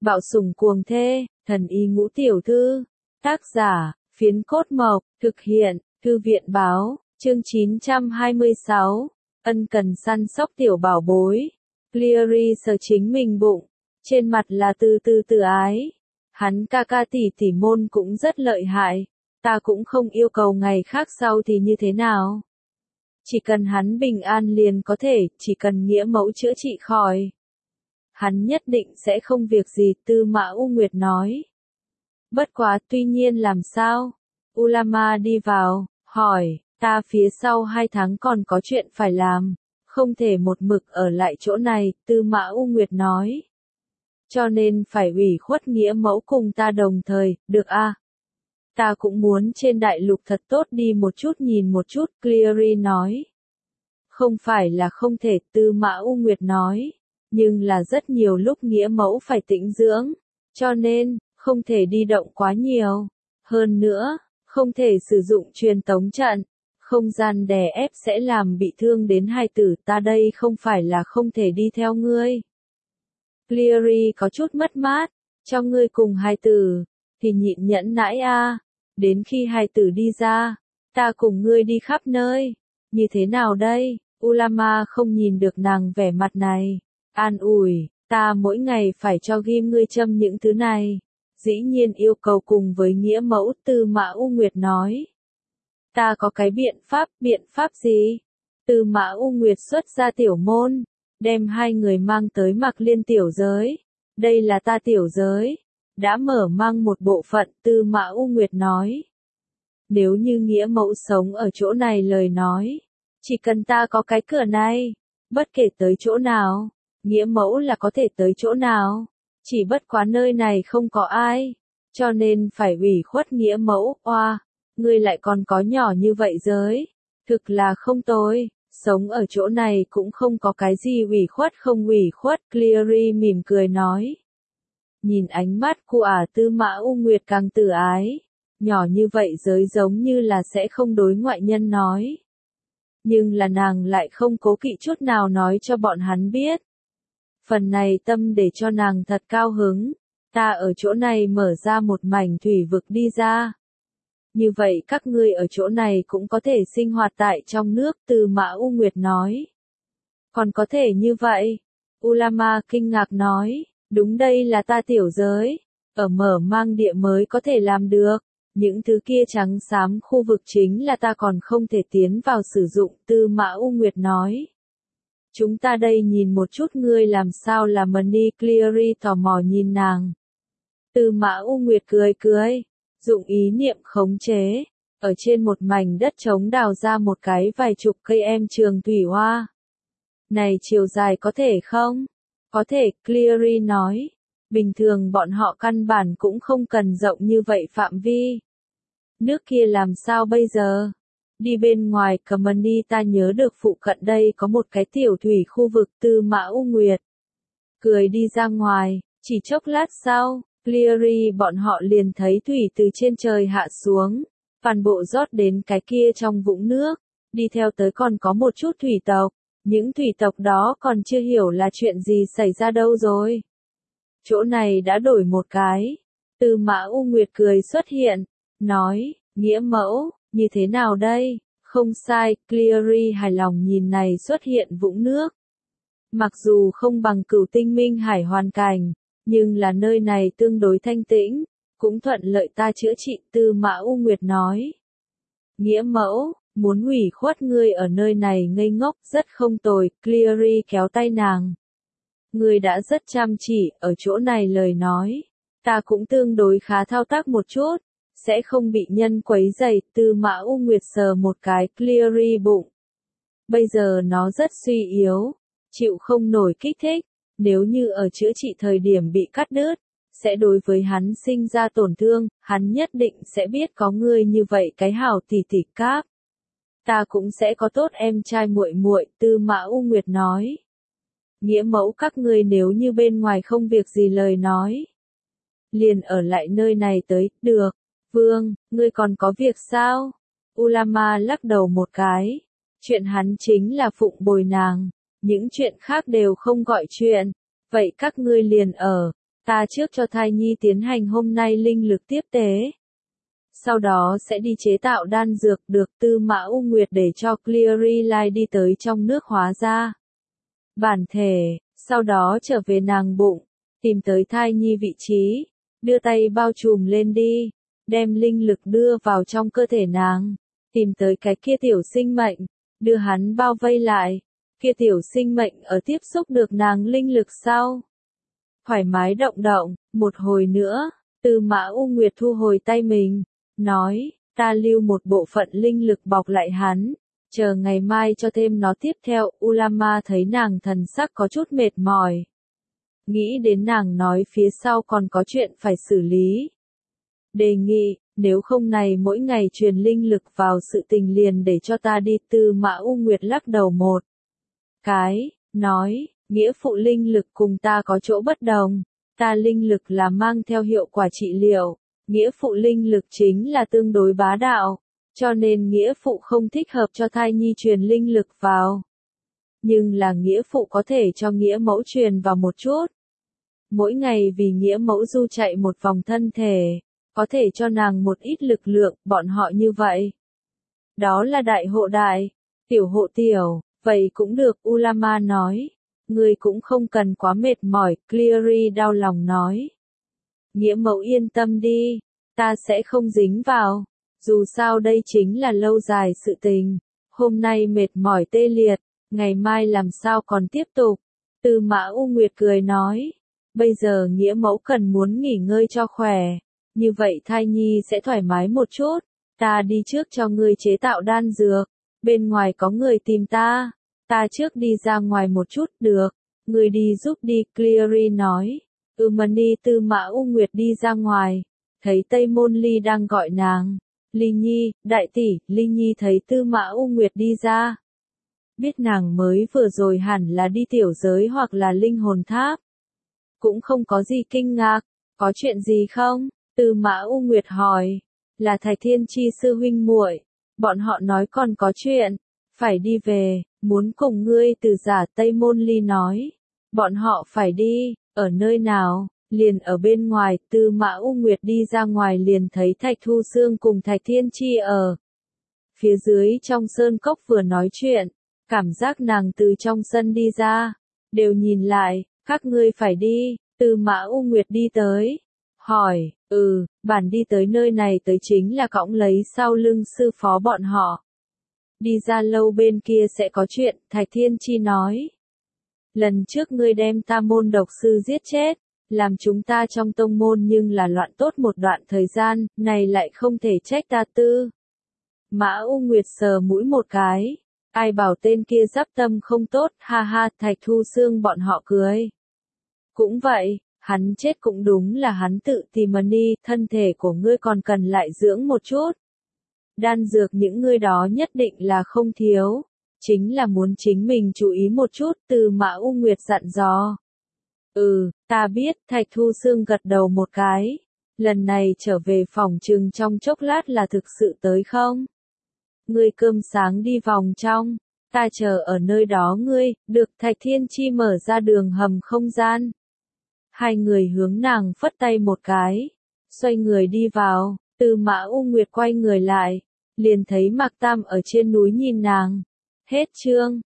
Bạo sủng cuồng thê, thần y ngũ tiểu thư. Tác giả, Phiến Cốt Mộc, thực hiện, Thư viện báo, chương 926. Ân cần săn sóc tiểu bảo bối. Cleary sờ chính mình bụng, trên mặt là từ từ từ ái. Hắn ca ca tỷ tỷ môn cũng rất lợi hại, ta cũng không yêu cầu ngày khác sau thì như thế nào. Chỉ cần hắn bình an liền có thể, chỉ cần nghĩa mẫu chữa trị khỏi. Hắn nhất định sẽ không việc gì, Tư Mã U Nguyệt nói. Bất quá, tuy nhiên làm sao? Ulama đi vào, hỏi, ta phía sau 2 tháng còn có chuyện phải làm, không thể một mực ở lại chỗ này, Tư Mã U Nguyệt nói. Cho nên phải ủy khuất nghĩa mẫu cùng ta đồng thời, được a? Ta cũng muốn trên đại lục thật tốt đi một chút nhìn một chút, Cleary nói. Không phải là không thể, Tư Mã U Nguyệt nói, nhưng là rất nhiều lúc nghĩa mẫu phải tĩnh dưỡng, cho nên, không thể đi động quá nhiều. Hơn nữa, không thể sử dụng truyền tống trận, không gian đè ép sẽ làm bị thương đến hài tử, ta đây không phải là không thể đi theo ngươi. Cleary có chút mất mát, cho ngươi cùng hài tử, thì nhịn nhẫn nãi a, đến khi hài tử đi ra, ta cùng ngươi đi khắp nơi, như thế nào đây? Ulama không nhìn được nàng vẻ mặt này, an ủi, ta mỗi ngày phải cho ghim ngươi châm những thứ này, dĩ nhiên yêu cầu cùng với nghĩa mẫu, Tư Mã U Nguyệt nói. Ta có cái biện pháp gì? Tư Mã U Nguyệt xuất ra tiểu môn, đem 2 người mang tới Mạc Liên tiểu giới, đây là ta tiểu giới, đã mở mang một bộ phận, Tư Mã U Nguyệt nói. Nếu như nghĩa mẫu sống ở chỗ này lời nói, chỉ cần ta có cái cửa này, bất kể tới chỗ nào, nghĩa mẫu là có thể tới chỗ nào, chỉ bất quá nơi này không có ai, cho nên phải ủy khuất nghĩa mẫu, oa, ngươi lại còn có nhỏ như vậy giới, thực là không tồi, sống ở chỗ này cũng không có cái gì ủy khuất không ủy khuất, Cleary mỉm cười nói. Nhìn ánh mắt của Tư Mã U Nguyệt càng từ ái, nhỏ như vậy giới giống như là sẽ không đối ngoại nhân nói. Nhưng là nàng lại không cố kỵ chút nào nói cho bọn hắn biết. Phần này tâm để cho nàng thật cao hứng, ta ở chỗ này mở ra một mảnh thủy vực đi ra. Như vậy các ngươi ở chỗ này cũng có thể sinh hoạt tại trong nước, Tư Mã U Nguyệt nói. Còn có thể như vậy? Ulama kinh ngạc nói, đúng đây là ta tiểu giới, ở mở mang địa mới có thể làm được. Những thứ kia trắng xám khu vực chính là ta còn không thể tiến vào sử dụng, Tư Mã U Nguyệt nói. Chúng ta đây nhìn một chút ngươi làm sao làm Money, Cleary tò mò nhìn nàng. Tư Mã U Nguyệt cười, dụng ý niệm khống chế, ở trên một mảnh đất trống đào ra một cái vài chục cây em trường thủy hoa. Này chiều dài có thể không? Có thể, Cleary nói. Bình thường bọn họ căn bản cũng không cần rộng như vậy phạm vi. Nước kia làm sao bây giờ? Đi bên ngoài Kamani, ta nhớ được phụ cận đây có một cái tiểu thủy khu vực, Tư Mã U Nguyệt cười đi ra ngoài, chỉ chốc lát sau, Cleary bọn họ liền thấy thủy từ trên trời hạ xuống, toàn bộ rót đến cái kia trong vũng nước, đi theo tới còn có một chút thủy tộc, những thủy tộc đó còn chưa hiểu là chuyện gì xảy ra đâu rồi. Chỗ này đã đổi một cái. Tư Mã U Nguyệt cười xuất hiện, nói, nghĩa mẫu, như thế nào đây? Không sai, Cleary hài lòng nhìn này xuất hiện vũng nước. Mặc dù không bằng Cửu Tinh Minh Hải hoàn cảnh, nhưng là nơi này tương đối thanh tĩnh, cũng thuận lợi ta chữa trị, Tư Mã U Nguyệt nói. Nghĩa mẫu, muốn ủy khuất ngươi ở nơi này ngây ngốc rất không tồi, Cleary kéo tay nàng. Ngươi đã rất chăm chỉ, ở chỗ này lời nói, ta cũng tương đối khá thao tác một chút, sẽ không bị nhân quấy rầy, Tư Mã U Nguyệt sờ một cái Cleary bụng. Bây giờ nó rất suy yếu, chịu không nổi kích thích, nếu như ở chữa trị thời điểm bị cắt đứt, sẽ đối với hắn sinh ra tổn thương, hắn nhất định sẽ biết có ngươi như vậy cái hảo tỷ tỷ cáp. Ta cũng sẽ có tốt em trai muội muội, Tư Mã U Nguyệt nói. Nghĩa mẫu các ngươi nếu như bên ngoài không việc gì lời nói, liền ở lại nơi này tới, được. Vương, ngươi còn có việc sao? Ulama lắc đầu một cái. Chuyện hắn chính là phụng bồi nàng, những chuyện khác đều không gọi chuyện. Vậy các ngươi liền ở, Ta trước cho thai nhi tiến hành hôm nay linh lực tiếp tế. Sau đó sẽ đi chế tạo đan dược được Tư Mã U Nguyệt để cho Cleary Light đi tới trong nước hóa ra bản thể, sau đó trở về nàng bụng, tìm tới thai nhi vị trí, đưa tay bao trùm lên đi, đem linh lực đưa vào trong cơ thể nàng, tìm tới cái kia tiểu sinh mệnh, đưa hắn bao vây lại, kia tiểu sinh mệnh ở tiếp xúc được nàng linh lực sau. Thoải mái động động, một hồi nữa, Tư Mã U Nguyệt thu hồi tay mình, nói, ta lưu một bộ phận linh lực bọc lại hắn, chờ ngày mai cho thêm nó tiếp theo. Ulama thấy nàng thần sắc có chút mệt mỏi. Nghĩ đến nàng nói phía sau còn có chuyện phải xử lý. Đề nghị, nếu không này mỗi ngày truyền linh lực vào sự tình liền để cho ta đi. Tư Mã U Nguyệt lắc đầu một cái, nói, nghĩa phụ linh lực cùng ta có chỗ bất đồng. Ta linh lực là mang theo hiệu quả trị liệu, nghĩa phụ linh lực chính là tương đối bá đạo, cho nên nghĩa phụ không thích hợp cho thai nhi truyền linh lực vào. Nhưng là nghĩa phụ có thể cho nghĩa mẫu truyền vào một chút. Mỗi ngày vì nghĩa mẫu du chạy một vòng thân thể, có thể cho nàng một ít lực lượng, bọn họ như vậy. Đó là đại hộ đại, tiểu hộ tiểu, vậy cũng được. Ulama nói. Ngươi cũng không cần quá mệt mỏi. Cleary đau lòng nói. Nghĩa mẫu yên tâm đi, ta sẽ không dính vào. Dù sao đây chính là lâu dài sự tình. Hôm nay mệt mỏi tê liệt, ngày mai làm sao còn tiếp tục. Tư Mã U Nguyệt cười nói. Bây giờ nghĩa mẫu cần muốn nghỉ ngơi cho khỏe. Như vậy thai nhi sẽ thoải mái một chút. Ta đi trước cho ngươi chế tạo đan dược. Bên ngoài có người tìm ta. Ta trước đi ra ngoài một chút được. Ngươi đi giúp đi. Cleary nói. Mani. Tư Mã U Nguyệt đi ra ngoài. Thấy Tây Môn Ly đang gọi nàng. Ly Nhi, đại tỷ. Ly Nhi thấy Tư Mã U Nguyệt đi ra. Biết nàng mới vừa rồi hẳn là đi tiểu giới hoặc là linh hồn tháp. Cũng không có gì kinh ngạc. Có chuyện gì không? Tư Mã U Nguyệt hỏi. Là Thạch Thiên Chi sư huynh muội. Bọn họ nói còn có chuyện. Phải đi về, muốn cùng ngươi từ giả. Tây Môn Ly nói. Bọn họ phải đi, ở nơi nào? Liền ở bên ngoài. Tư Mã U Nguyệt đi ra ngoài liền thấy Thạch Thu Xương cùng Thạch Thiên Chi ở phía dưới trong sơn cốc vừa nói chuyện. Cảm giác nàng từ trong sân đi ra, đều nhìn lại, các ngươi phải đi. Tư Mã U Nguyệt đi tới, hỏi, bản đi tới nơi này tới chính là cõng lấy sau lưng sư phó bọn họ. Đi ra lâu bên kia sẽ có chuyện. Thạch Thiên Chi nói. Lần trước ngươi đem ta môn độc sư giết chết, làm chúng ta trong tông môn nhưng là loạn tốt một đoạn thời gian, này lại không thể trách ta. Tư Mã U Nguyệt sờ mũi một cái. Ai bảo tên kia giáp tâm không tốt. Ha ha. Thạch Thu Xương bọn họ cười. Cũng vậy, hắn chết cũng đúng là hắn tự tìm. Mani, thân thể của ngươi còn cần lại dưỡng một chút. Đan dược những ngươi đó nhất định là không thiếu. Chính là muốn chính mình chú ý một chút. Tư Mã U Nguyệt dặn dò. Ta biết. Thạch Thu Xương gật đầu một cái. Lần này trở về phòng trừng trong chốc lát là thực sự tới không? Ngươi cơm sáng đi vòng trong. Ta chờ ở nơi đó ngươi. Được. Thạch Thiên Chi mở ra đường hầm không gian. Hai người hướng nàng phất tay một cái. Xoay người đi vào. Tư Mã U Nguyệt quay người lại. Liền thấy Mạc Tam ở trên núi nhìn nàng. Hết chương.